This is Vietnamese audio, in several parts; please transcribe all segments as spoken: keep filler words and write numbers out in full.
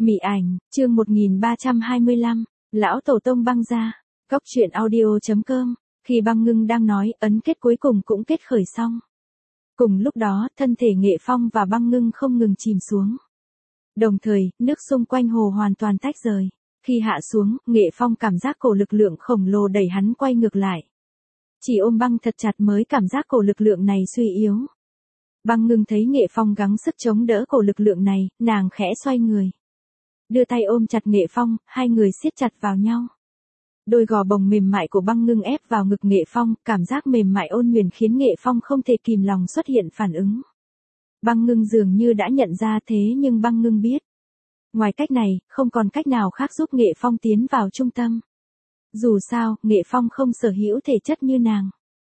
Mị ảnh, chương một nghìn ba trăm hai mươi lăm, lão tổ tông băng ra, góc truyện audio chấm com, khi băng ngưng đang nói, ấn kết cuối cùng cũng kết khởi xong. Cùng lúc đó, thân thể Nghệ Phong và băng ngưng không ngừng chìm xuống. Đồng thời, nước xung quanh hồ hoàn toàn tách rời. Khi hạ xuống, Nghệ Phong cảm giác cổ lực lượng khổng lồ đẩy hắn quay ngược lại. Chỉ ôm băng thật chặt mới cảm giác cổ lực lượng này suy yếu. Băng ngưng thấy Nghệ Phong gắng sức chống đỡ cổ lực lượng này, nàng khẽ xoay người. Đưa tay ôm chặt Nghệ Phong, hai người siết chặt vào nhau. Đôi gò bồng mềm mại của băng ngưng ép vào ngực Nghệ Phong, cảm giác mềm mại ôn nhuần khiến Nghệ Phong không thể kìm lòng xuất hiện phản ứng. Băng ngưng dường như đã nhận ra thế nhưng băng ngưng biết. Ngoài cách này, không còn cách nào khác giúp Nghệ Phong tiến vào trung tâm. Dù sao, Nghệ Phong không sở hữu thể chất như nàng.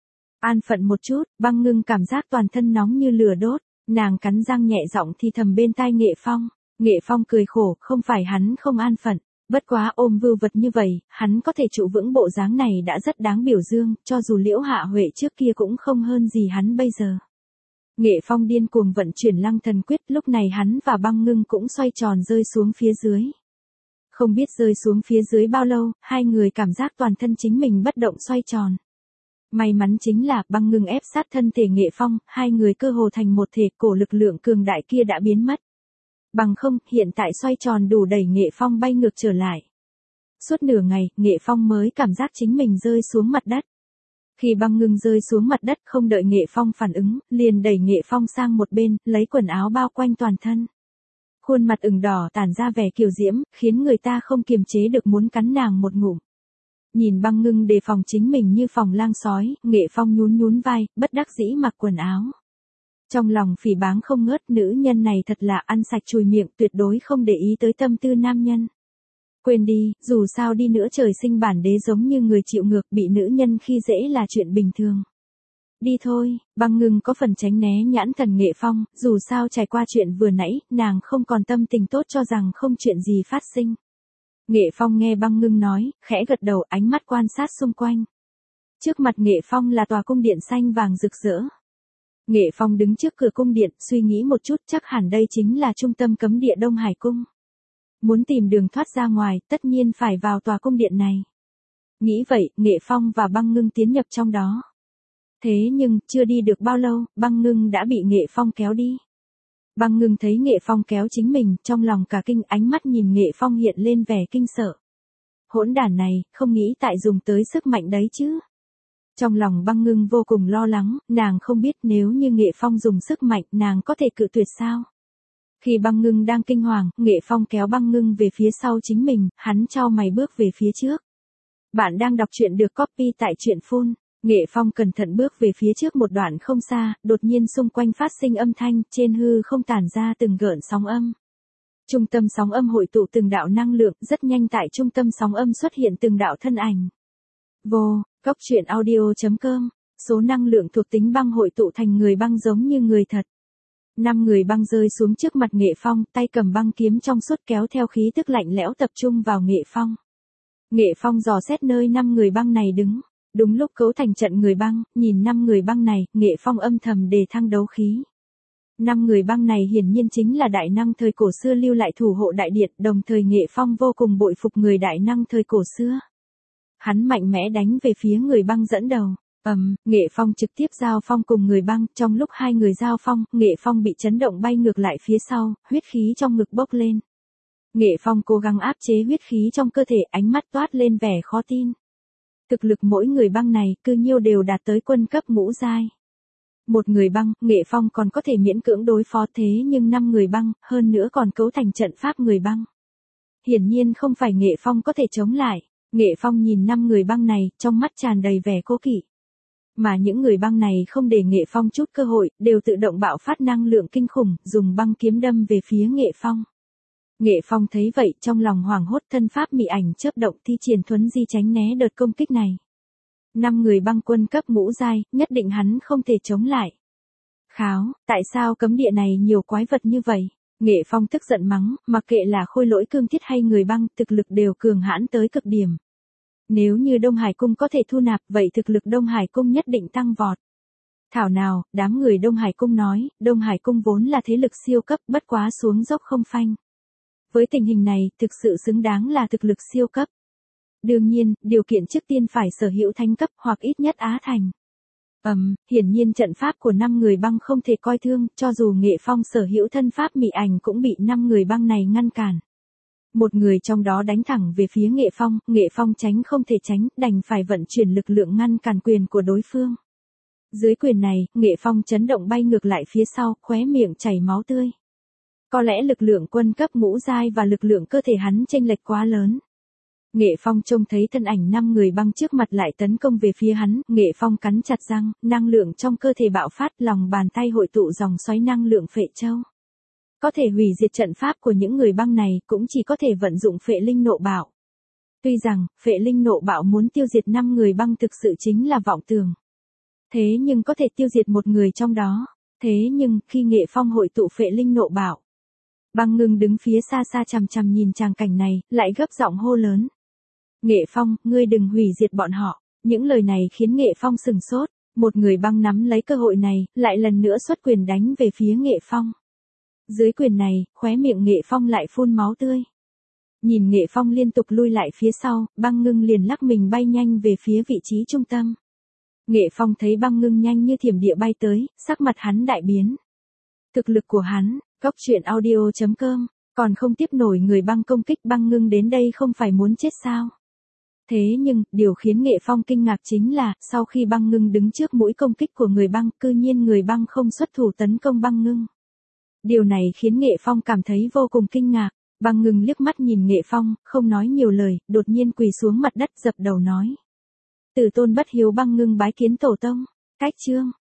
An phận một chút, băng ngưng cảm giác toàn thân nóng như lửa đốt, nàng cắn răng nhẹ giọng thì thầm bên tai Nghệ Phong. Nghệ Phong cười khổ, không phải hắn không an phận, bất quá ôm vưu vật như vậy, hắn có thể trụ vững bộ dáng này đã rất đáng biểu dương, cho dù Liễu Hạ Huệ trước kia cũng không hơn gì hắn bây giờ. Nghệ Phong điên cuồng vận chuyển Lăng Thần Quyết, lúc này hắn và băng ngưng cũng xoay tròn rơi xuống phía dưới. Không biết rơi xuống phía dưới bao lâu, hai người cảm giác toàn thân chính mình bất động xoay tròn. May mắn chính là băng ngưng ép sát thân thể Nghệ Phong, hai người cơ hồ thành một thể, cổ lực lượng cường đại kia đã biến mất. Bằng không, hiện tại xoay tròn đủ đẩy Nghệ Phong bay ngược trở lại. Suốt nửa ngày, Nghệ Phong mới cảm giác chính mình rơi xuống mặt đất. Khi băng ngưng rơi xuống mặt đất không đợi Nghệ Phong phản ứng, liền đẩy Nghệ Phong sang một bên, lấy quần áo bao quanh toàn thân. Khuôn mặt ửng đỏ tản ra vẻ kiều diễm, khiến người ta không kiềm chế được muốn cắn nàng một ngụm. Nhìn băng ngưng đề phòng chính mình như phòng lang sói, Nghệ Phong nhún nhún vai, bất đắc dĩ mặc quần áo. Trong lòng phỉ báng không ngớt, nữ nhân này thật là ăn sạch chùi miệng, tuyệt đối không để ý tới tâm tư nam nhân. Quên đi, dù sao đi nữa trời sinh bản đế giống như người chịu ngược, bị nữ nhân khi dễ là chuyện bình thường. Đi thôi, băng ngưng có phần tránh né nhãn thần Nghệ Phong, dù sao trải qua chuyện vừa nãy, nàng không còn tâm tình tốt cho rằng không chuyện gì phát sinh. Nghệ Phong nghe băng ngưng nói, khẽ gật đầu, ánh mắt quan sát xung quanh. Trước mặt Nghệ Phong là tòa cung điện xanh vàng rực rỡ. Nghệ Phong đứng trước cửa cung điện, suy nghĩ một chút, chắc hẳn đây chính là trung tâm cấm địa Đông Hải Cung. Muốn tìm đường thoát ra ngoài, tất nhiên phải vào tòa cung điện này. Nghĩ vậy, Nghệ Phong và băng ngưng tiến nhập trong đó. Thế nhưng, chưa đi được bao lâu, băng ngưng đã bị Nghệ Phong kéo đi. Băng ngưng thấy Nghệ Phong kéo chính mình, trong lòng cả kinh, ánh mắt nhìn Nghệ Phong hiện lên vẻ kinh sợ. Hỗn đản này, không nghĩ tại dùng tới sức mạnh đấy chứ. Trong lòng băng ngưng vô cùng lo lắng, nàng không biết nếu như Nghệ Phong dùng sức mạnh, nàng có thể cự tuyệt sao. Khi băng ngưng đang kinh hoàng, Nghệ Phong kéo băng ngưng về phía sau chính mình, hắn chau mày bước về phía trước. Bạn đang đọc truyện được copy tại truyện phun. Nghệ Phong cẩn thận bước về phía trước một đoạn không xa, đột nhiên xung quanh phát sinh âm thanh, trên hư không tản ra từng gợn sóng âm. Trung tâm sóng âm hội tụ từng đạo năng lượng, rất nhanh tại trung tâm sóng âm xuất hiện từng đạo thân ảnh. Vô, góc truyện audio chấm com, số năng lượng thuộc tính băng hội tụ thành người băng giống như người thật. Năm người băng rơi xuống trước mặt Nghệ Phong, tay cầm băng kiếm trong suốt kéo theo khí tức lạnh lẽo tập trung vào Nghệ Phong. Nghệ Phong dò xét nơi năm người băng này đứng. Đúng lúc cấu thành trận người băng, nhìn năm người băng này, Nghệ Phong âm thầm đề thăng đấu khí. Năm người băng này hiển nhiên chính là đại năng thời cổ xưa lưu lại thủ hộ đại điện, đồng thời Nghệ Phong vô cùng bội phục người đại năng thời cổ xưa. Hắn mạnh mẽ đánh về phía người băng dẫn đầu. Ầm, um, Nghệ Phong trực tiếp giao phong cùng người băng, trong lúc hai người giao phong, Nghệ Phong bị chấn động bay ngược lại phía sau, huyết khí trong ngực bốc lên. Nghệ Phong cố gắng áp chế huyết khí trong cơ thể, ánh mắt toát lên vẻ khó tin. Thực lực mỗi người băng này, cư nhiêu đều đạt tới quân cấp ngũ giai. Một người băng, Nghệ Phong còn có thể miễn cưỡng đối phó, thế nhưng năm người băng, hơn nữa còn cấu thành trận pháp người băng. Hiển nhiên không phải Nghệ Phong có thể chống lại. Nghệ Phong nhìn năm người băng này, trong mắt tràn đầy vẻ cố kỵ. Mà những người băng này không để Nghệ Phong chút cơ hội, đều tự động bạo phát năng lượng kinh khủng, dùng băng kiếm đâm về phía Nghệ Phong. Nghệ Phong thấy vậy, trong lòng hoảng hốt, thân pháp mị ảnh chớp động, thi triển thuấn di tránh né đợt công kích này. Năm người băng quân cấp ngũ giai, nhất định hắn không thể chống lại. Kháo, tại sao cấm địa này nhiều quái vật như vậy? Nghệ Phong tức giận mắng, mặc kệ là khôi lỗi cương thiết hay người băng, thực lực đều cường hãn tới cực điểm. Nếu như Đông Hải Cung có thể thu nạp, vậy thực lực Đông Hải Cung nhất định tăng vọt. Thảo nào, đám người Đông Hải Cung nói, Đông Hải Cung vốn là thế lực siêu cấp, bất quá xuống dốc không phanh. Với tình hình này, thực sự xứng đáng là thực lực siêu cấp. Đương nhiên, điều kiện trước tiên phải sở hữu thánh cấp hoặc ít nhất Á Thành. Ầm, um, hiển nhiên trận pháp của năm người băng không thể coi thương, cho dù Nghệ Phong sở hữu thân pháp mị ảnh cũng bị năm người băng này ngăn cản. Một người trong đó đánh thẳng về phía Nghệ Phong, Nghệ Phong tránh không thể tránh, đành phải vận chuyển lực lượng ngăn cản quyền của đối phương. Dưới quyền này, Nghệ Phong chấn động bay ngược lại phía sau, khóe miệng chảy máu tươi. Có lẽ lực lượng quân cấp ngũ giai và lực lượng cơ thể hắn chênh lệch quá lớn. Nghệ Phong trông thấy thân ảnh năm người băng trước mặt lại tấn công về phía hắn, Nghệ Phong cắn chặt răng, năng lượng trong cơ thể bạo phát, lòng bàn tay hội tụ dòng xoáy năng lượng phệ châu. Có thể hủy diệt trận pháp của những người băng này, cũng chỉ có thể vận dụng phệ linh nộ bạo. Tuy rằng, phệ linh nộ bạo muốn tiêu diệt năm người băng thực sự chính là vọng tưởng. Thế nhưng có thể tiêu diệt một người trong đó. Thế nhưng, khi Nghệ Phong hội tụ phệ linh nộ bạo, Băng Ngưng đứng phía xa xa chằm chằm nhìn tràng cảnh này, lại gấp giọng hô lớn. Nghệ Phong, ngươi đừng hủy diệt bọn họ. Những lời này khiến Nghệ Phong sừng sốt. Một người băng nắm lấy cơ hội này, lại lần nữa xuất quyền đánh về phía Nghệ Phong. Dưới quyền này, khóe miệng Nghệ Phong lại phun máu tươi. Nhìn Nghệ Phong liên tục lui lại phía sau, Băng Ngưng liền lắc mình bay nhanh về phía vị trí trung tâm. Nghệ Phong thấy Băng Ngưng nhanh như thiểm điện bay tới, sắc mặt hắn đại biến. Thực lực của hắn, Cốc Truyện Audio chấm com, còn không tiếp nổi người băng công kích. Băng Ngưng đến đây không phải muốn chết sao? Thế nhưng, điều khiến Nghệ Phong kinh ngạc chính là, sau khi Băng Ngưng đứng trước mũi công kích của người băng, cư nhiên người băng không xuất thủ tấn công Băng Ngưng. Điều này khiến Nghệ Phong cảm thấy vô cùng kinh ngạc. Băng Ngưng liếc mắt nhìn Nghệ Phong, không nói nhiều lời, đột nhiên quỳ xuống mặt đất dập đầu nói. Tử tôn bất hiếu. Băng Ngưng bái kiến tổ tông. Cách chương.